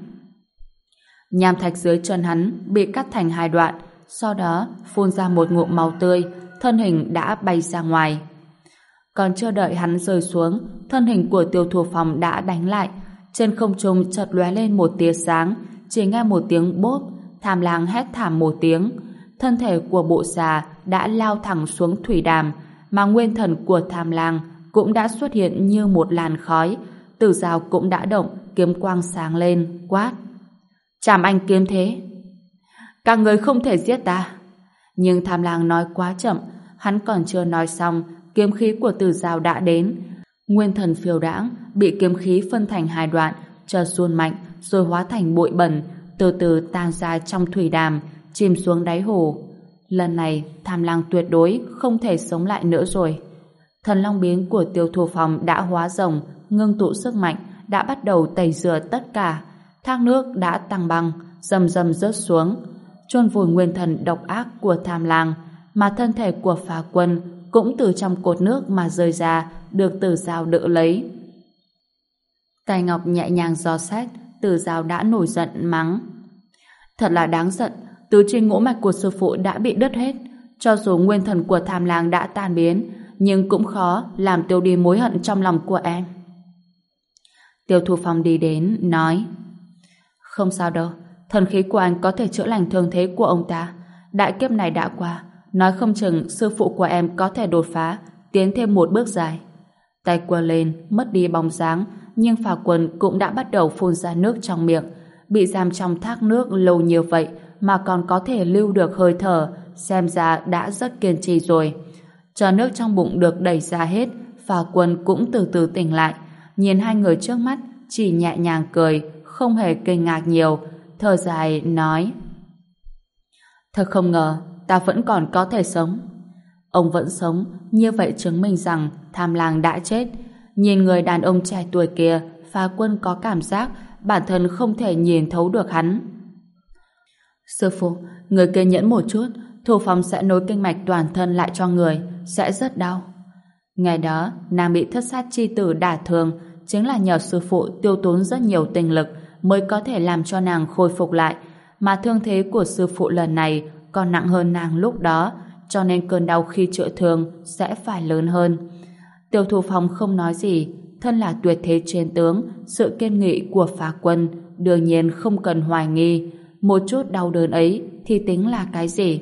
Nham thạch dưới chân hắn bị cắt thành hai đoạn, sau đó phun ra một ngụm máu tươi, thân hình đã bay ra ngoài. Còn chưa đợi hắn rơi xuống, thân hình của Tiêu Thu Phong đã đánh lại. Trên không trung chợt lóe lên một tia sáng, chỉ nghe một tiếng bốp, Tham Lang hét thảm một tiếng. Thân thể của bộ xà đã lao thẳng xuống thủy đàm, mà nguyên thần của Tham Lang cũng đã xuất hiện như một làn khói. Tử Dao cũng đã động, kiếm quang sáng lên, quát: Trảm Anh kiếm thế! Các người không thể giết ta! Nhưng Tham Lang nói quá chậm, hắn còn chưa nói xong, kiếm khí của Tử Dao đã đến. Nguyên thần phiêu đãng bị kiếm khí phân thành hai đoạn, chợt giun mạnh rồi hóa thành bụi bẩn, từ từ tan ra trong thủy đàm, chìm xuống đáy hồ. Lần này Tham Lang tuyệt đối không thể sống lại nữa rồi. Thần long biến của Tiêu Thu Phong đã hóa rồng, ngưng tụ sức mạnh, đã bắt đầu tẩy rửa tất cả. Thác nước đã tăng băng, rầm rầm rớt xuống, chôn vùi nguyên thần độc ác của Tham Lang, mà thân thể của Phá Quân cũng từ trong cột nước mà rơi ra, được Tử Dao đỡ lấy. Tay ngọc nhẹ nhàng dò xét, Tử Dao đã nổi giận mắng: Thật là đáng giận, tứ chi ngũ mạch của sư phụ đã bị đứt hết. Cho dù nguyên thần của Tham Lang đã tan biến, nhưng cũng khó làm tiêu đi mối hận trong lòng của em. Tiêu Thu Phong đi đến, nói: Không sao đâu, thần khí của anh có thể chữa lành thương thế của ông ta. Đại kiếp này đã qua, nói không chừng sư phụ của em có thể đột phá, tiến thêm một bước dài. Tay quơ lên, mất đi bóng dáng, nhưng Phá Quân cũng đã bắt đầu phun ra nước trong miệng. Bị giam trong thác nước lâu như vậy mà còn có thể lưu được hơi thở, xem ra đã rất kiên trì rồi. Chờ nước trong bụng được đẩy ra hết, Phá Quân cũng từ từ tỉnh lại, nhìn hai người trước mắt chỉ nhẹ nhàng cười, không hề kinh ngạc nhiều, thở dài nói: Thật không ngờ ta vẫn còn có thể sống. Ông vẫn sống, như vậy chứng minh rằng Tham Lang đã chết. Nhìn người đàn ông trẻ tuổi kia, Phá Quân có cảm giác bản thân không thể nhìn thấu được hắn. Sư phụ, người kiên nhẫn một chút, Thu Phong sẽ nối kinh mạch toàn thân lại cho người, sẽ rất đau. Ngày đó, nàng bị thất sát chi tử đả thương, chính là nhờ sư phụ tiêu tốn rất nhiều tinh lực mới có thể làm cho nàng khôi phục lại, mà thương thế của sư phụ lần này còn nặng hơn nàng lúc đó, cho nên cơn đau khi chữa thương sẽ phải lớn hơn. Tiêu Thu Phong không nói gì, thân là tuyệt thế chiến tướng, sự kiên nghị của phá quân đương nhiên không cần hoài nghi, một chút đau đớn ấy thì tính là cái gì?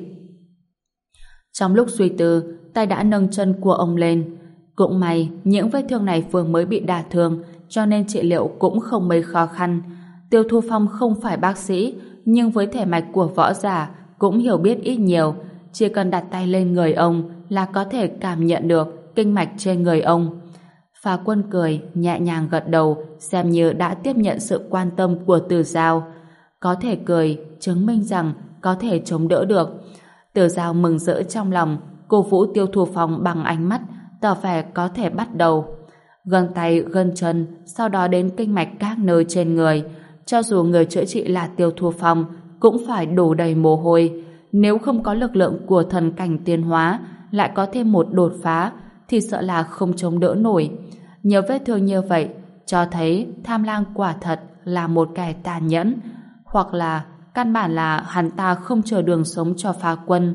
Trong lúc suy tư, tay đã nâng chân của ông lên. Cũng may, những vết thương này vừa mới bị đả thương, cho nên trị liệu cũng không mấy khó khăn. Tiêu Thu Phong không phải bác sĩ, nhưng với thể mạch của võ giả cũng hiểu biết ít nhiều, chỉ cần đặt tay lên người ông là có thể cảm nhận được kinh mạch trên người ông. Phá Quân cười, nhẹ nhàng gật đầu, xem như đã tiếp nhận sự quan tâm của Từ Giao. Có thể cười, chứng minh rằng có thể chống đỡ được. Từ Giao mừng rỡ trong lòng, cổ vũ Tiêu Thu Phong bằng ánh mắt, tỏ vẻ có thể bắt đầu. Gân tay, gân chân, sau đó đến kinh mạch các nơi trên người. Cho dù người chữa trị là Tiêu Thu Phong, cũng phải đổ đầy mồ hôi. Nếu không có lực lượng của thần cảnh tiến hóa, lại có thêm một đột phá, thì sợ là không chống đỡ nổi. Nhiều vết thương như vậy, cho thấy Tham Lang quả thật là một kẻ tàn nhẫn, hoặc là căn bản là hắn ta không chờ đường sống cho Phá Quân.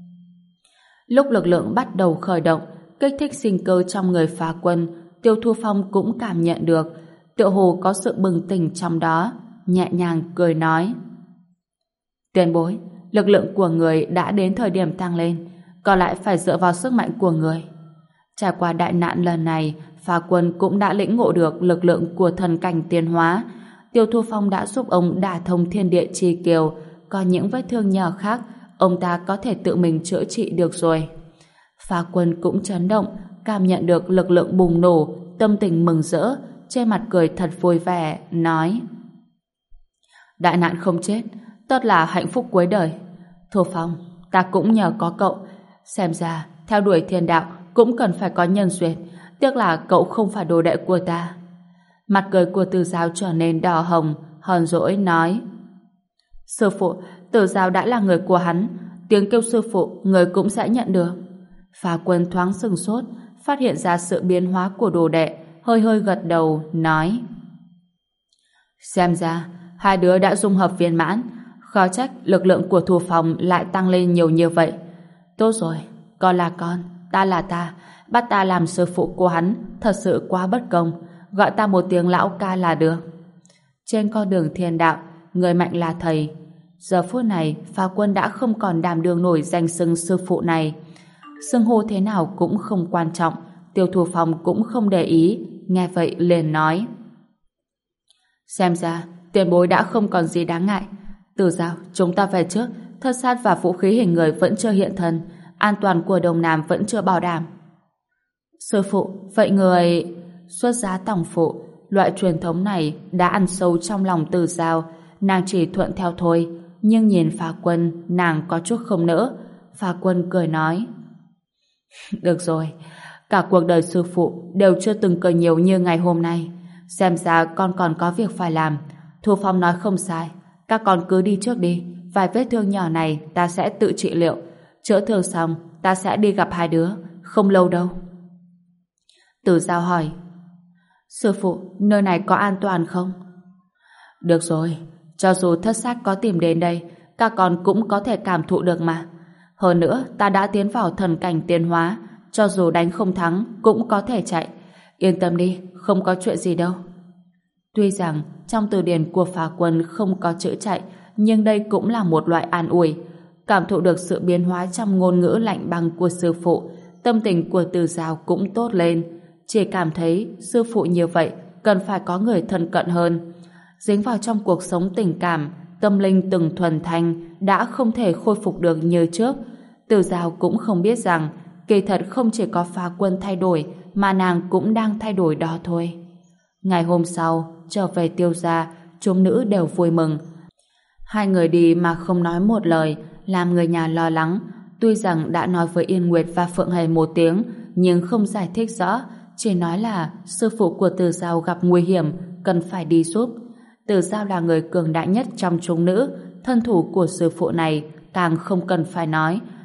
Lúc lực lượng bắt đầu khởi động, kích thích sinh cơ trong người Phá Quân, Tiêu Thu Phong cũng cảm nhận được, tựa hồ có sự bừng tỉnh trong đó, nhẹ nhàng cười nói: Tiền bối, lực lượng của người đã đến thời điểm tăng lên, còn lại phải dựa vào sức mạnh của người. Trải qua đại nạn lần này, Phá Quân cũng đã lĩnh ngộ được lực lượng của thần cảnh tiến hóa. Tiêu Thu Phong đã giúp ông đả thông thiên địa chi kiều, còn những vết thương nhỏ khác, ông ta có thể tự mình chữa trị được rồi. Phá Quân cũng chấn động, cảm nhận được lực lượng bùng nổ, tâm tình mừng rỡ, trên mặt cười thật vui vẻ, nói: Đại nạn không chết, tốt là hạnh phúc cuối đời. Thu Phong, ta cũng nhờ có cậu. Xem ra, theo đuổi thiên đạo cũng cần phải có nhân duyên, tiếc là cậu không phải đồ đệ của ta. Mặt cười của Từ Giao trở nên đỏ hồng, hờn dỗi nói: Sư phụ, Từ Giao đã là người của hắn, tiếng kêu sư phụ người cũng sẽ nhận được. Phá Quân thoáng sừng sốt, phát hiện ra sự biến hóa của đồ đệ, hơi hơi gật đầu, nói: Xem ra, hai đứa đã dung hợp viên mãn, khó trách lực lượng của Thu Phong lại tăng lên nhiều như vậy. Tốt rồi, con là con, ta là ta, bắt ta làm sư phụ của hắn, thật sự quá bất công, gọi ta một tiếng lão ca là được. Trên con đường thiên đạo, người mạnh là thầy. Giờ phút này, Phá Quân đã không còn đảm đương nổi danh xưng sư phụ này. Xưng hô thế nào cũng không quan trọng, Tiêu Thu Phong cũng không để ý, nghe vậy liền nói: Xem ra, tiền bối đã không còn gì đáng ngại. Từ Giao, chúng ta về trước, thất sát và vũ khí hình người vẫn chưa hiện thân, an toàn của Đông Nam vẫn chưa bảo đảm. Sư phụ, vậy người... Xuất giá tòng phụ, loại truyền thống này đã ăn sâu trong lòng Từ Giao, nàng chỉ thuận theo thôi, nhưng nhìn Phá Quân, nàng có chút không nỡ. Phá Quân cười nói: Được rồi, cả cuộc đời sư phụ đều chưa từng cười nhiều như ngày hôm nay, xem ra con còn có việc phải làm. Thu Phong nói không sai, các con cứ đi trước đi, vài vết thương nhỏ này ta sẽ tự trị liệu, chữa thương xong ta sẽ đi gặp hai đứa, không lâu đâu. Từ Giao hỏi: Sư phụ, nơi này có an toàn không? Được rồi, cho dù thất xác có tìm đến đây, các con cũng có thể cảm thụ được mà. Hơn nữa, ta đã tiến vào thần cảnh tiến hóa, cho dù đánh không thắng cũng có thể chạy. Yên tâm đi, không có chuyện gì đâu. Tuy rằng trong từ điển của Phá Quân không có chữ chạy, nhưng đây cũng là một loại an ủi. Cảm thụ được sự biến hóa trong ngôn ngữ lạnh băng của sư phụ, tâm tình của Từ Giao cũng tốt lên. Chỉ cảm thấy sư phụ như vậy cần phải có người thân cận hơn. Dính vào trong cuộc sống tình cảm, tâm linh từng thuần thanh đã không thể khôi phục được như trước. Từ Giao cũng không biết rằng kỳ thật không chỉ có Phá Quân thay đổi mà nàng cũng đang thay đổi đó thôi. Ngày hôm sau, trở về Tiêu gia, chúng nữ đều vui mừng. Hai người đi mà không nói một lời, làm người nhà lo lắng. Tuy rằng đã nói với Yên Nguyệt và Phượng Hề một tiếng, nhưng không giải thích rõ, chỉ nói là sư phụ của Từ Giao gặp nguy hiểm, cần phải đi giúp. Từ Giao là người cường đại nhất trong chúng nữ, thân thủ của sư phụ này càng không cần phải nói.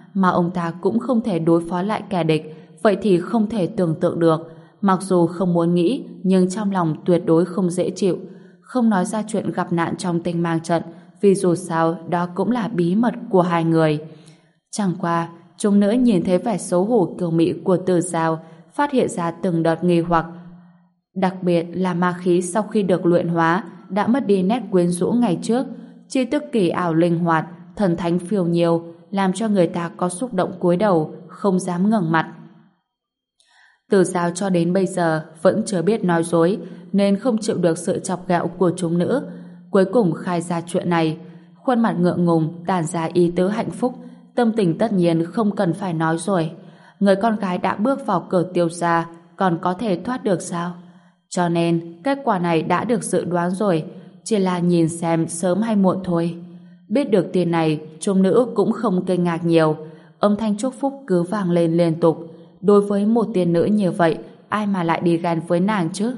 mà ông ta cũng không thể đối phó lại kẻ địch, vậy thì không thể tưởng tượng được. Mặc dù không muốn nghĩ, nhưng trong lòng tuyệt đối không dễ chịu. Không nói ra chuyện gặp nạn trong Tinh Mang trận, vì dù sao đó cũng là bí mật của hai người. Chẳng qua, chúng nữ nhìn thấy vẻ xấu hổ kiều mị của Từ Giao, phát hiện ra từng đợt nghi hoặc. Đặc biệt là ma khí sau khi được luyện hóa đã mất đi nét quyến rũ ngày trước, chi tức kỳ ảo linh hoạt, thần thánh phiêu nhiều, làm cho người ta có xúc động cúi đầu, không dám ngẩng mặt. Từ Giao cho đến bây giờ vẫn chưa biết nói dối, nên không chịu được sự chọc ghẹo của chúng nữ. Cuối cùng khai ra chuyện này, khuôn mặt ngượng ngùng tản ra ý tứ hạnh phúc, tâm tình tất nhiên không cần phải nói rồi. Người con gái đã bước vào cửa Tiêu gia, còn có thể thoát được sao? Cho nên kết quả này đã được dự đoán rồi, chỉ là nhìn xem sớm hay muộn thôi. Biết được tin này, chúng nữ cũng không kinh ngạc nhiều, âm thanh chúc phúc cứ vang lên liên tục. Đối với một tiên nữ như vậy, ai mà lại đi ghen với nàng chứ?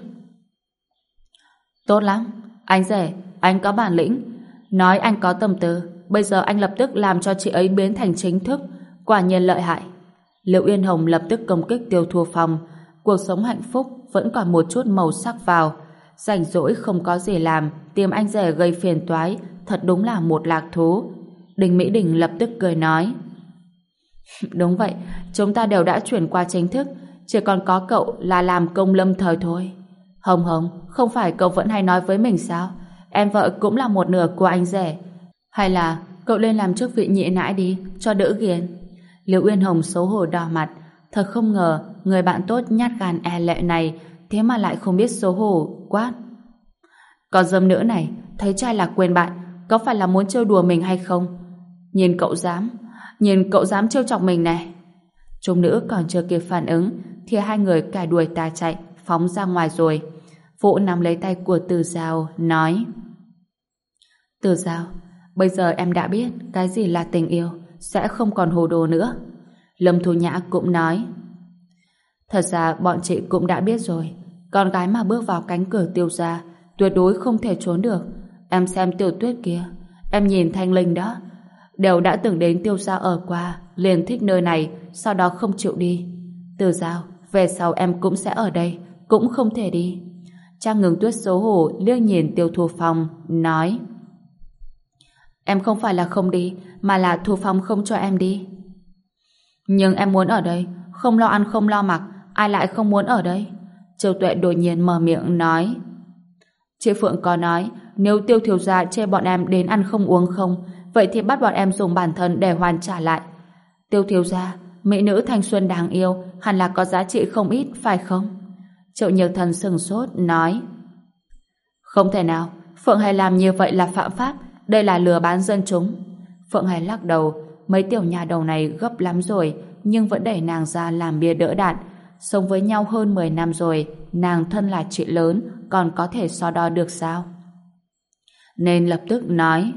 Tốt lắm, anh rể, anh có bản lĩnh. Nói anh có tâm tư, bây giờ anh lập tức làm cho chị ấy biến thành chính thức, quả nhiên lợi hại. Liệu Yên Hồng lập tức công kích Tiêu Thu Phong. Cuộc sống hạnh phúc vẫn còn một chút màu sắc vào. Rảnh rỗi không có gì làm, tìm anh rể gây phiền toái, thật đúng là một lạc thú. Đình Mỹ Đình lập tức cười nói: Đúng vậy, chúng ta đều đã chuyển qua chính thức, chỉ còn có cậu là làm công lâm thời thôi. Hồng Hồng, không phải cậu vẫn hay nói với mình sao? Em vợ cũng là một nửa của anh rể. Hay là cậu lên làm chức vị nhị nãi đi, cho đỡ ghiền. Liễu Uyên Hồng xấu hổ đỏ mặt, thật không ngờ người bạn tốt nhát gan e lệ này thế mà lại không biết xấu hổ, quát: Còn dâm nữ này, thấy trai là quên bạn, có phải là muốn trêu đùa mình hay không? Nhìn cậu dám trêu chọc mình này. Chúng nữ còn chưa kịp phản ứng thì hai người cài đuôi ta chạy phóng ra ngoài rồi. Vũ nắm lấy tay của Từ Giao nói: Từ Giao, bây giờ em đã biết cái gì là tình yêu, sẽ không còn hồ đồ nữa. Lâm Thu Nhã cũng nói: Thật ra bọn chị cũng đã biết rồi, con gái mà bước vào cánh cửa Tiêu gia tuyệt đối không thể trốn được. Em xem Tiểu Tuyết kia, em nhìn Thanh Linh đó, đều đã từng đến Tiêu gia ở qua, liền thích nơi này, sau đó không chịu đi. Từ Giao, về sau em cũng sẽ ở đây, cũng không thể đi. Trang Ngừng Tuyết xấu hổ liếc nhìn Tiêu Thu Phong, nói: Em không phải là không đi, mà là Thu Phong không cho em đi. Nhưng em muốn ở đây, không lo ăn không lo mặc, ai lại không muốn ở đây? Châu Tuệ đột nhiên mở miệng nói: Chị Phượng có nói, nếu Tiêu thiếu gia chê bọn em đến ăn không uống không, vậy thì bắt bọn em dùng bản thân để hoàn trả lại. Tiêu thiếu gia, mỹ nữ thanh xuân đáng yêu, hẳn là có giá trị không ít, phải không? Triệu Nhược Thần sừng sốt nói: Không thể nào, Phượng Hải làm như vậy là phạm pháp, đây là lừa bán dân chúng. Phượng Hải lắc đầu, mấy tiểu nhà đầu này gấp lắm rồi, nhưng vẫn đẩy nàng ra làm bia đỡ đạn. Sống với nhau hơn 10 năm rồi, nàng thân là chị lớn, còn có thể so đo được sao? Nên lập tức nói: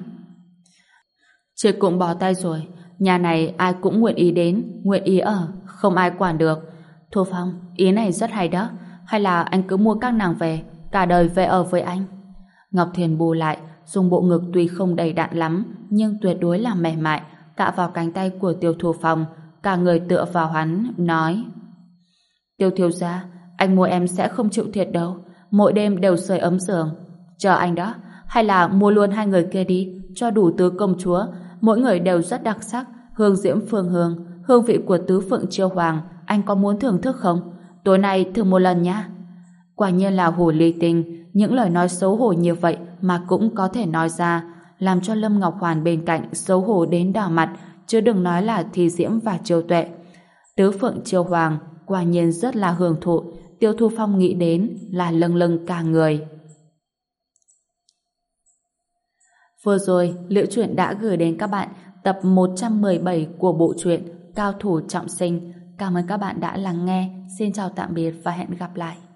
Chị cũng bỏ tay rồi, nhà này ai cũng nguyện ý đến, nguyện ý ở, không ai quản được. Thu Phong, ý này rất hay đó, hay là anh cứ mua các nàng về, cả đời về ở với anh. Ngọc Thiền bù lại, dùng bộ ngực tuy không đầy đặn lắm, nhưng tuyệt đối là mềm mại, cạ vào cánh tay của Tiêu Thu Phong, cả người tựa vào hắn, nói: Tiêu thiếu gia, anh mua em sẽ không chịu thiệt đâu, mỗi đêm đều sưởi ấm giường. Chờ anh đó, hay là mua luôn hai người kia đi, cho đủ tứ công chúa, mỗi người đều rất đặc sắc, hương diễm phương hương, hương vị của tứ phượng chiêu hoàng, anh có muốn thưởng thức không? Tối nay thử một lần nhá. Quả nhiên là hồ ly tinh, những lời nói xấu hổ như vậy mà cũng có thể nói ra, làm cho Lâm Ngọc Hoàn bên cạnh xấu hổ đến đỏ mặt, chứ đừng nói là Thi Diễm và Chiêu Tuệ. Tứ phượng chiêu hoàng quả nhiên rất là hưởng thụ, Tiêu Thu Phong nghĩ đến là lâng lâng cả người. Vừa rồi, Liễu Chuyện đã gửi đến các bạn tập 117 của bộ truyện Cao Thủ Trọng Sinh. Cảm ơn các bạn đã lắng nghe. Xin chào tạm biệt và hẹn gặp lại.